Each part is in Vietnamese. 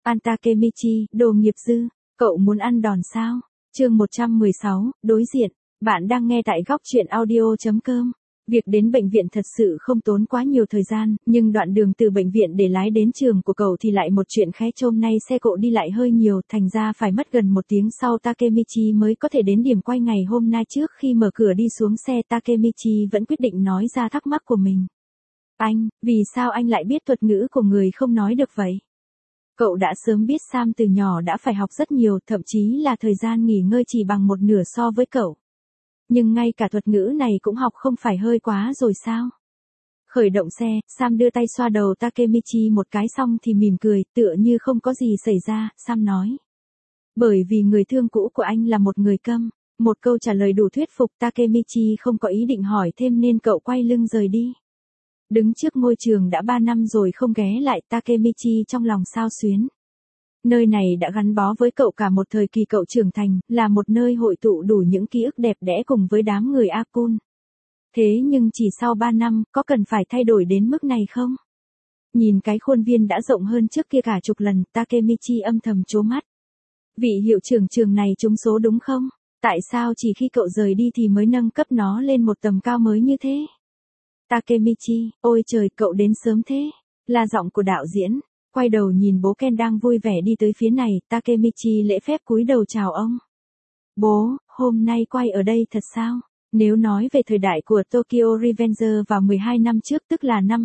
An Takemichi, đồ nghiệp dư, cậu muốn ăn đòn sao? Chương 116, đối diện. Bạn đang nghe tại góc truyện audio.com. Việc đến bệnh viện thật sự không tốn quá nhiều thời gian, nhưng đoạn đường từ bệnh viện để lái đến trường của cậu thì lại một chuyện khé. Hôm nay xe cộ đi lại hơi nhiều, thành ra phải mất gần 1 tiếng sau Takemichi mới có thể đến điểm quay ngày hôm nay. Trước khi mở cửa đi xuống xe, Takemichi vẫn quyết định nói ra thắc mắc của mình. Anh, vì sao anh lại biết thuật ngữ của người không nói được vậy? Cậu đã sớm biết Sam từ nhỏ đã phải học rất nhiều, thậm chí là thời gian nghỉ ngơi chỉ bằng 1/2 so với cậu. Nhưng ngay cả thuật ngữ này cũng học không phải hơi quá rồi sao? Khởi động xe, Sam đưa tay xoa đầu Takemichi một cái xong thì mỉm cười, tựa như không có gì xảy ra. Sam nói. Bởi vì người thương cũ của anh là một người câm. Một câu trả lời đủ thuyết phục. Takemichi không có ý định hỏi thêm nên cậu quay lưng rời đi. Đứng trước ngôi trường đã 3 năm rồi không ghé lại, Takemichi trong lòng xao xuyến. Nơi này đã gắn bó với cậu cả một thời kỳ cậu trưởng thành, là một nơi hội tụ đủ những ký ức đẹp đẽ cùng với đám người A-kun. Thế nhưng chỉ sau 3 năm, có cần phải thay đổi đến mức này không? Nhìn cái khuôn viên đã rộng hơn trước kia cả chục lần, Takemichi âm thầm trố mắt. Vị hiệu trưởng trường này trúng số đúng không? Tại sao chỉ khi cậu rời đi thì mới nâng cấp nó lên một tầm cao mới như thế? Takemichi, ôi trời, cậu đến sớm thế. Là giọng của đạo diễn. Quay đầu nhìn bố Ken đang vui vẻ đi tới phía này, Takemichi lễ phép cúi đầu chào ông. Bố, hôm nay quay ở đây thật sao? Nếu nói về thời đại của Tokyo Revenger vào 12 năm trước, tức là năm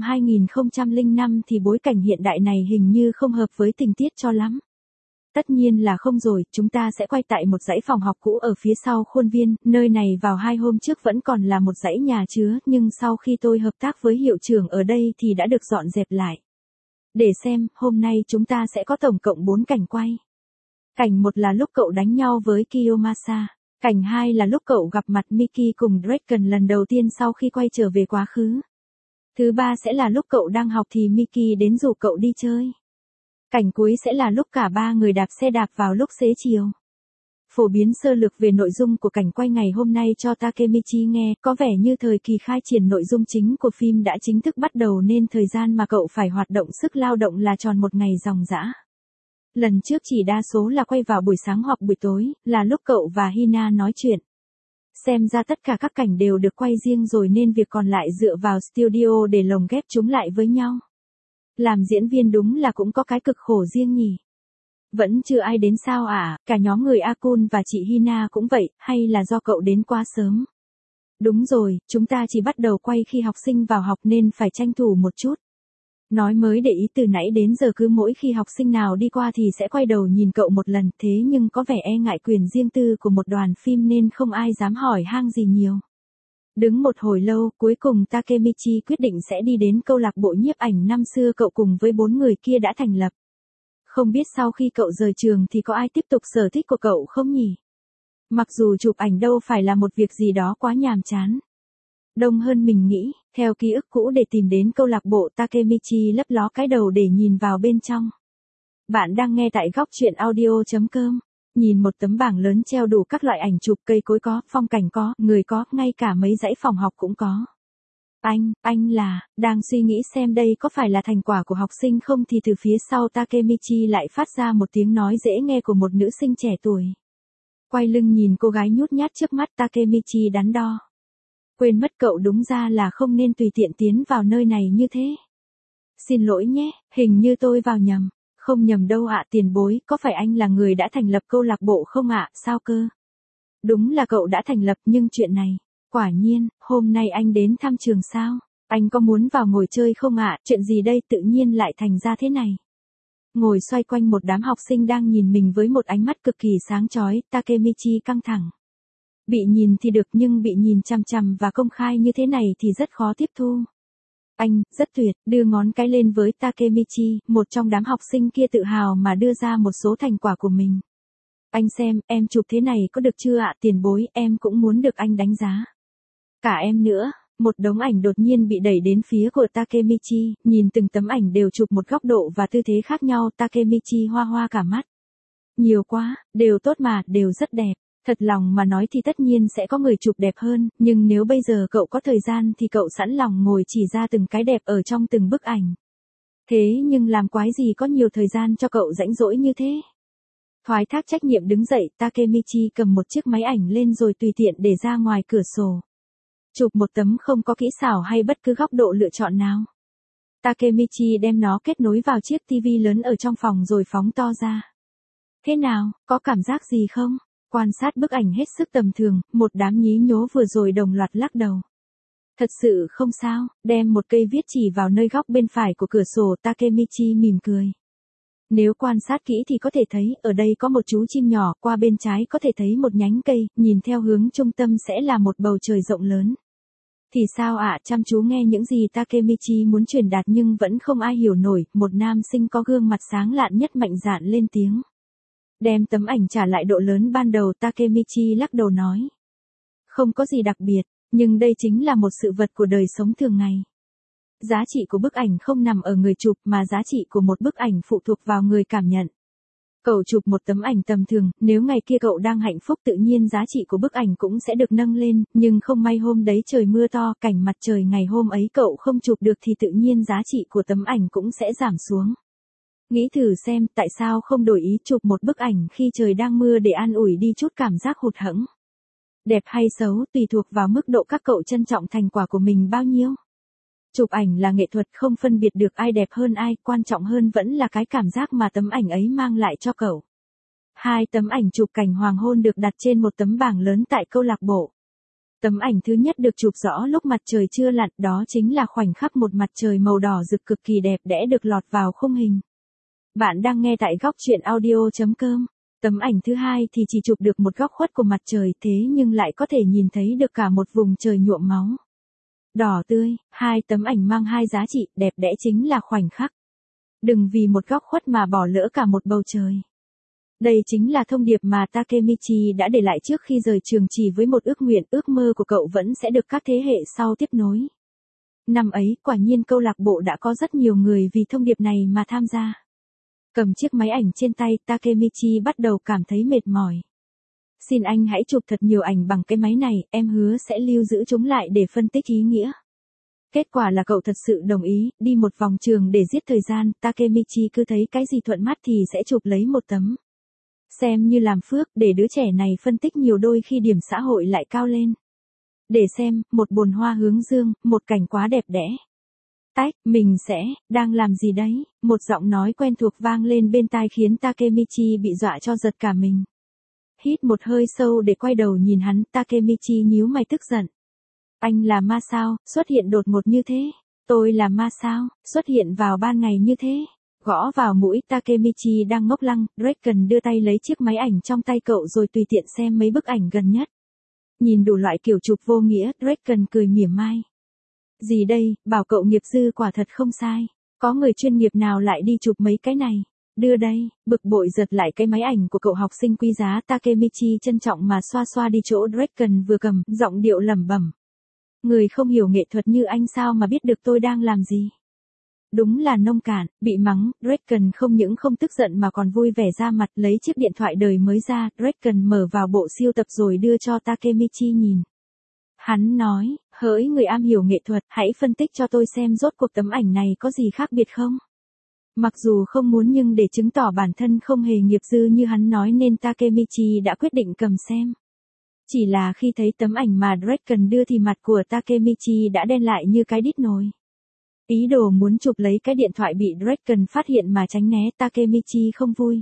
2005, thì bối cảnh hiện đại này hình như không hợp với tình tiết cho lắm. Tất nhiên là không rồi, chúng ta sẽ quay tại một dãy phòng học cũ ở phía sau khuôn viên. Nơi này vào 2 hôm trước vẫn còn là một dãy nhà chứa, nhưng sau khi tôi hợp tác với hiệu trưởng ở đây thì đã được dọn dẹp lại. Để xem, hôm nay chúng ta sẽ có tổng cộng 4 cảnh quay. Cảnh 1 là lúc cậu đánh nhau với Kiyomasa. Cảnh 2 là lúc cậu gặp mặt Miki cùng Draken lần đầu tiên sau khi quay trở về quá khứ. Thứ 3 sẽ là lúc cậu đang học thì Miki đến rủ cậu đi chơi. Cảnh cuối sẽ là lúc cả 3 người đạp xe đạp vào lúc xế chiều. Phổ biến sơ lược về nội dung của cảnh quay ngày hôm nay cho Takemichi nghe, có vẻ như thời kỳ khai triển nội dung chính của phim đã chính thức bắt đầu nên thời gian mà cậu phải hoạt động sức lao động là tròn 1 ngày ròng rã. Lần trước chỉ đa số là quay vào buổi sáng hoặc buổi tối, là lúc cậu và Hina nói chuyện. Xem ra tất cả các cảnh đều được quay riêng rồi nên việc còn lại dựa vào studio để lồng ghép chúng lại với nhau. Làm diễn viên đúng là cũng có cái cực khổ riêng nhỉ. Vẫn chưa ai đến sao à, cả nhóm người A-kun và chị Hina cũng vậy, hay là do cậu đến quá sớm? Đúng rồi, chúng ta chỉ bắt đầu quay khi học sinh vào học nên phải tranh thủ một chút. Nói mới để ý, từ nãy đến giờ cứ mỗi khi học sinh nào đi qua thì sẽ quay đầu nhìn cậu một lần, thế nhưng có vẻ e ngại quyền riêng tư của một đoàn phim nên không ai dám hỏi han gì nhiều. Đứng một hồi lâu, cuối cùng Takemichi quyết định sẽ đi đến câu lạc bộ nhiếp ảnh năm xưa cậu cùng với 4 người kia đã thành lập. Không biết sau khi cậu rời trường thì có ai tiếp tục sở thích của cậu không nhỉ? Mặc dù chụp ảnh đâu phải là một việc gì đó quá nhàm chán. Đông hơn mình nghĩ, theo ký ức cũ để tìm đến câu lạc bộ, Takemichi lấp ló cái đầu để nhìn vào bên trong. Bạn đang nghe tại góc truyện audio.com. Nhìn một tấm bảng lớn treo đủ các loại ảnh chụp, cây cối có, phong cảnh có, người có, ngay cả mấy dãy phòng học cũng có. Anh là, đang suy nghĩ xem đây có phải là thành quả của học sinh không thì từ phía sau Takemichi lại phát ra một tiếng nói dễ nghe của một nữ sinh trẻ tuổi. Quay lưng nhìn cô gái nhút nhát trước mắt, Takemichi đắn đo. Quên mất cậu đúng ra là không nên tùy tiện tiến vào nơi này như thế. Xin lỗi nhé, hình như tôi vào nhầm. Không nhầm đâu ạ, tiền bối, có phải anh là người đã thành lập câu lạc bộ không ạ? Sao cơ? Đúng là cậu đã thành lập, nhưng chuyện này, quả nhiên, hôm nay anh đến thăm trường sao? Anh có muốn vào ngồi chơi không ạ? Chuyện gì đây tự nhiên lại thành ra thế này? Ngồi xoay quanh một đám học sinh đang nhìn mình với một ánh mắt cực kỳ sáng chói, Takemichi căng thẳng. Bị nhìn thì được nhưng bị nhìn chằm chằm và công khai như thế này thì rất khó tiếp thu. Anh, rất tuyệt, đưa ngón cái lên với Takemichi, một trong đám học sinh kia tự hào mà đưa ra một số thành quả của mình. Anh xem, em chụp thế này có được chưa ạ? Tiền bối, em cũng muốn được anh đánh giá. Cả em nữa. Một đống ảnh đột nhiên bị đẩy đến phía của Takemichi, nhìn từng tấm ảnh đều chụp một góc độ và tư thế khác nhau, Takemichi hoa hoa cả mắt. Nhiều quá, đều tốt mà, đều rất đẹp. Thật lòng mà nói thì tất nhiên sẽ có người chụp đẹp hơn, nhưng nếu bây giờ cậu có thời gian thì cậu sẵn lòng ngồi chỉ ra từng cái đẹp ở trong từng bức ảnh. Thế nhưng làm quái gì có nhiều thời gian cho cậu rãnh rỗi như thế? Thoái thác trách nhiệm đứng dậy, Takemichi cầm một chiếc máy ảnh lên rồi tùy tiện để ra ngoài cửa sổ. Chụp một tấm không có kỹ xảo hay bất cứ góc độ lựa chọn nào. Takemichi đem nó kết nối vào chiếc tivi lớn ở trong phòng rồi phóng to ra. Thế nào, có cảm giác gì không? Quan sát bức ảnh hết sức tầm thường, một đám nhí nhố vừa rồi đồng loạt lắc đầu. Thật sự không sao, đem một cây viết chỉ vào nơi góc bên phải của cửa sổ, Takemichi mỉm cười. Nếu quan sát kỹ thì có thể thấy, ở đây có một chú chim nhỏ, qua bên trái có thể thấy một nhánh cây, nhìn theo hướng trung tâm sẽ là một bầu trời rộng lớn. Thì sao ạ, chăm chú nghe những gì Takemichi muốn truyền đạt nhưng vẫn không ai hiểu nổi, một nam sinh có gương mặt sáng lạn nhất mạnh dạn lên tiếng. Đem tấm ảnh trả lại độ lớn ban đầu, Takemichi lắc đầu nói. Không có gì đặc biệt, nhưng đây chính là một sự vật của đời sống thường ngày. Giá trị của bức ảnh không nằm ở người chụp mà giá trị của một bức ảnh phụ thuộc vào người cảm nhận. Cậu chụp một tấm ảnh tầm thường, nếu ngày kia cậu đang hạnh phúc tự nhiên giá trị của bức ảnh cũng sẽ được nâng lên, nhưng không may hôm đấy trời mưa to, cảnh mặt trời ngày hôm ấy cậu không chụp được thì tự nhiên giá trị của tấm ảnh cũng sẽ giảm xuống. Nghĩ thử xem, tại sao không đổi ý chụp một bức ảnh khi trời đang mưa để an ủi đi chút cảm giác hụt hẫng. Đẹp hay xấu tùy thuộc vào mức độ các cậu trân trọng thành quả của mình bao nhiêu. Chụp ảnh là nghệ thuật, không phân biệt được ai đẹp hơn ai, quan trọng hơn vẫn là cái cảm giác mà tấm ảnh ấy mang lại cho cậu. 2 tấm ảnh chụp cảnh hoàng hôn được đặt trên một tấm bảng lớn tại câu lạc bộ. Tấm ảnh thứ nhất được chụp rõ lúc mặt trời chưa lặn, đó chính là khoảnh khắc một mặt trời màu đỏ rực cực kỳ đẹp đẽ được lọt vào khung hình. Bạn đang nghe tại góc truyện audio.com. Tấm ảnh thứ hai thì chỉ chụp được một góc khuất của mặt trời, thế nhưng lại có thể nhìn thấy được cả một vùng trời nhuộm máu. Đỏ tươi, 2 tấm ảnh mang 2 giá trị, đẹp đẽ chính là khoảnh khắc. Đừng vì một góc khuất mà bỏ lỡ cả một bầu trời. Đây chính là thông điệp mà Takemichi đã để lại trước khi rời trường, chỉ với một ước nguyện, ước mơ của cậu vẫn sẽ được các thế hệ sau tiếp nối. Năm ấy, quả nhiên câu lạc bộ đã có rất nhiều người vì thông điệp này mà tham gia. Cầm chiếc máy ảnh trên tay, Takemichi bắt đầu cảm thấy mệt mỏi. Xin anh hãy chụp thật nhiều ảnh bằng cái máy này, em hứa sẽ lưu giữ chúng lại để phân tích ý nghĩa. Kết quả là cậu thật sự đồng ý, đi một vòng trường để giết thời gian, Takemichi cứ thấy cái gì thuận mắt thì sẽ chụp lấy một tấm. Xem như làm phước, để đứa trẻ này phân tích nhiều đôi khi điểm xã hội lại cao lên. Để xem, một bồn hoa hướng dương, một cảnh quá đẹp đẽ. Tách, mình sẽ, đang làm gì đấy? Một giọng nói quen thuộc vang lên bên tai khiến Takemichi bị dọa cho giật cả mình. Hít một hơi sâu để quay đầu nhìn hắn, Takemichi nhíu mày tức giận. Anh là ma sao, xuất hiện đột ngột như thế? Tôi là ma sao, xuất hiện vào ban ngày như thế? Gõ vào mũi, Takemichi đang ngốc lăng, Draken đưa tay lấy chiếc máy ảnh trong tay cậu rồi tùy tiện xem mấy bức ảnh gần nhất. Nhìn đủ loại kiểu chụp vô nghĩa, Draken cười mỉa mai. Gì đây, bảo cậu nghiệp dư quả thật không sai. Có người chuyên nghiệp nào lại đi chụp mấy cái này? Đưa đây, bực bội giật lại cái máy ảnh của cậu học sinh quý giá, Takemichi trân trọng mà xoa xoa đi chỗ Draken vừa cầm, giọng điệu lẩm bẩm. Người không hiểu nghệ thuật như anh sao mà biết được tôi đang làm gì? Đúng là nông cạn, bị mắng, Draken không những không tức giận mà còn vui vẻ ra mặt, lấy chiếc điện thoại đời mới ra, Draken mở vào bộ siêu tập rồi đưa cho Takemichi nhìn. Hắn nói, hỡi người am hiểu nghệ thuật, hãy phân tích cho tôi xem rốt cuộc tấm ảnh này có gì khác biệt không? Mặc dù không muốn nhưng để chứng tỏ bản thân không hề nghiệp dư như hắn nói nên Takemichi đã quyết định cầm xem. Chỉ là khi thấy tấm ảnh mà Draken đưa thì mặt của Takemichi đã đen lại như cái đít nồi. Ý đồ muốn chụp lấy cái điện thoại bị Draken phát hiện mà tránh né, Takemichi không vui.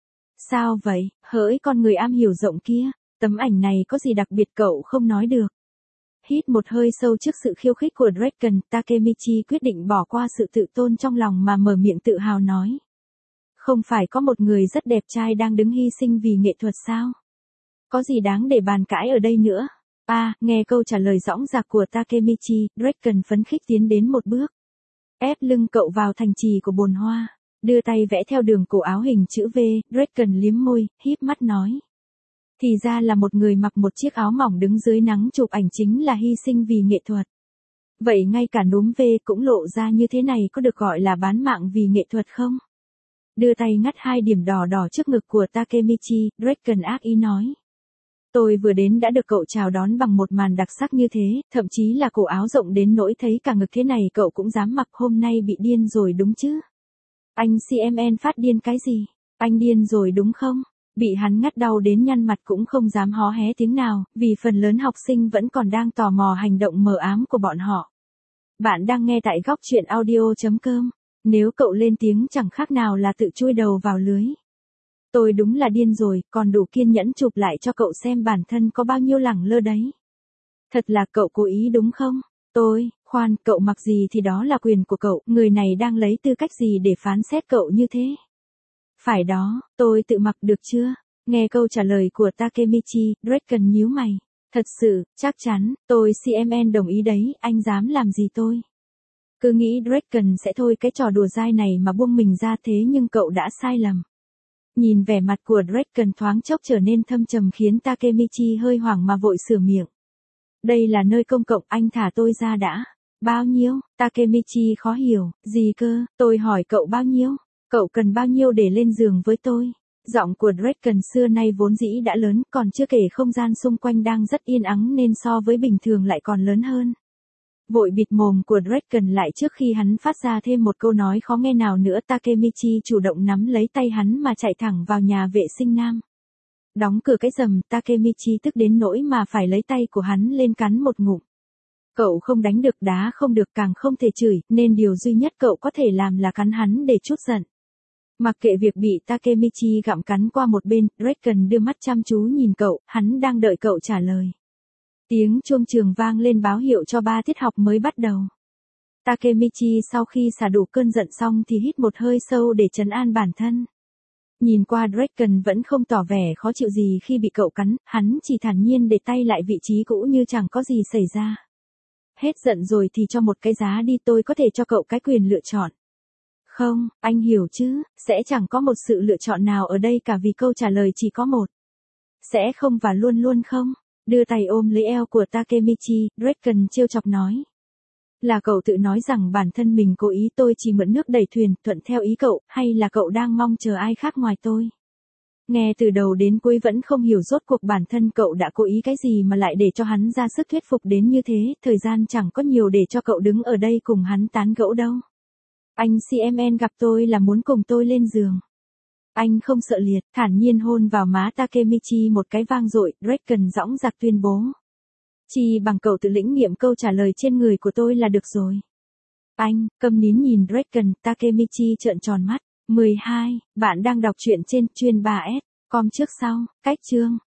Sao vậy, hỡi con người am hiểu rộng kia, tấm ảnh này có gì đặc biệt cậu không nói được. Hít một hơi sâu trước sự khiêu khích của Draken, Takemichi quyết định bỏ qua sự tự tôn trong lòng mà mở miệng tự hào nói. Không phải có một người rất đẹp trai đang đứng hy sinh vì nghệ thuật sao? Có gì đáng để bàn cãi ở đây nữa? Nghe câu trả lời dõng dạc của Takemichi, Draken phấn khích tiến đến một bước. Ép lưng cậu vào thành trì của bồn hoa, đưa tay vẽ theo đường cổ áo hình chữ V, Draken liếm môi, híp mắt nói. Thì ra là một người mặc một chiếc áo mỏng đứng dưới nắng chụp ảnh chính là hy sinh vì nghệ thuật. Vậy ngay cả núm V cũng lộ ra như thế này có được gọi là bán mạng vì nghệ thuật không? Đưa tay ngắt 2 điểm đỏ đỏ trước ngực của Takemichi, Draken ác ý nói. Tôi vừa đến đã được cậu chào đón bằng một màn đặc sắc như thế, thậm chí là cổ áo rộng đến nỗi thấy cả ngực thế này cậu cũng dám mặc, hôm nay bị điên rồi đúng chứ? Anh CMN phát điên cái gì? Anh điên rồi đúng không? Bị hắn ngắt đau đến nhăn mặt cũng không dám hó hé tiếng nào, vì phần lớn học sinh vẫn còn đang tò mò hành động mờ ám của bọn họ. Bạn đang nghe tại góc chuyện audio.com. Nếu cậu lên tiếng chẳng khác nào là tự chui đầu vào lưới. Tôi đúng là điên rồi, còn đủ kiên nhẫn chụp lại cho cậu xem bản thân có bao nhiêu lẳng lơ đấy. Thật là cậu cố ý đúng không? Khoan, cậu mặc gì thì đó là quyền của cậu, người này đang lấy tư cách gì để phán xét cậu như thế? Phải đó, tôi tự mặc được chưa? Nghe câu trả lời của Takemichi, Draken nhíu mày. Thật sự, chắc chắn, tôi CMN đồng ý đấy, anh dám làm gì tôi? Cứ nghĩ Draken sẽ thôi cái trò đùa dai này mà buông mình ra thế nhưng cậu đã sai lầm. Nhìn vẻ mặt của Draken thoáng chốc trở nên thâm trầm khiến Takemichi hơi hoảng mà vội sửa miệng. Đây là nơi công cộng, anh thả tôi ra đã. Bao nhiêu? Takemichi khó hiểu, gì cơ, tôi hỏi cậu bao nhiêu? Cậu cần bao nhiêu để lên giường với tôi? Giọng của Draken xưa nay vốn dĩ đã lớn, còn chưa kể không gian xung quanh đang rất yên ắng nên so với bình thường lại còn lớn hơn. Vội bịt mồm của Draken lại trước khi hắn phát ra thêm một câu nói khó nghe nào nữa, Takemichi chủ động nắm lấy tay hắn mà chạy thẳng vào nhà vệ sinh nam. Đóng cửa cái rầm, Takemichi tức đến nỗi mà phải lấy tay của hắn lên cắn một ngụm. Cậu không đánh được, đá không được, càng không thể chửi, nên điều duy nhất cậu có thể làm là cắn hắn để trút giận. Mặc kệ việc bị Takemichi gặm cắn qua một bên, Draken đưa mắt chăm chú nhìn cậu, hắn đang đợi cậu trả lời. Tiếng chuông trường vang lên báo hiệu cho 3 tiết học mới bắt đầu. Takemichi sau khi xả đủ cơn giận xong thì hít một hơi sâu để trấn an bản thân. Nhìn qua Draken vẫn không tỏ vẻ khó chịu gì khi bị cậu cắn, hắn chỉ thản nhiên để tay lại vị trí cũ như chẳng có gì xảy ra. Hết giận rồi thì cho một cái giá đi, tôi có thể cho cậu cái quyền lựa chọn. Không, anh hiểu chứ, sẽ chẳng có một sự lựa chọn nào ở đây cả vì câu trả lời chỉ có một. Sẽ không và luôn luôn không. Đưa tay ôm lấy eo của Takemichi, Draken trêu chọc nói. Là cậu tự nói rằng bản thân mình cố ý, tôi chỉ mượn nước đẩy thuyền, thuận theo ý cậu, hay là cậu đang mong chờ ai khác ngoài tôi? Nghe từ đầu đến cuối vẫn không hiểu rốt cuộc bản thân cậu đã cố ý cái gì mà lại để cho hắn ra sức thuyết phục đến như thế, thời gian chẳng có nhiều để cho cậu đứng ở đây cùng hắn tán gẫu đâu. Anh CMN gặp tôi là muốn cùng tôi lên giường. Anh không sợ liệt, thản nhiên hôn vào má Takemichi một cái vang dội, Draken dõng dạc tuyên bố. Chỉ bằng cậu tự lĩnh nghiệm câu trả lời trên người của tôi là được rồi. Anh, câm nín nhìn Draken, Takemichi trợn tròn mắt. 12, bạn đang đọc truyện trên chuyên 3S, com trước sau, cách chương.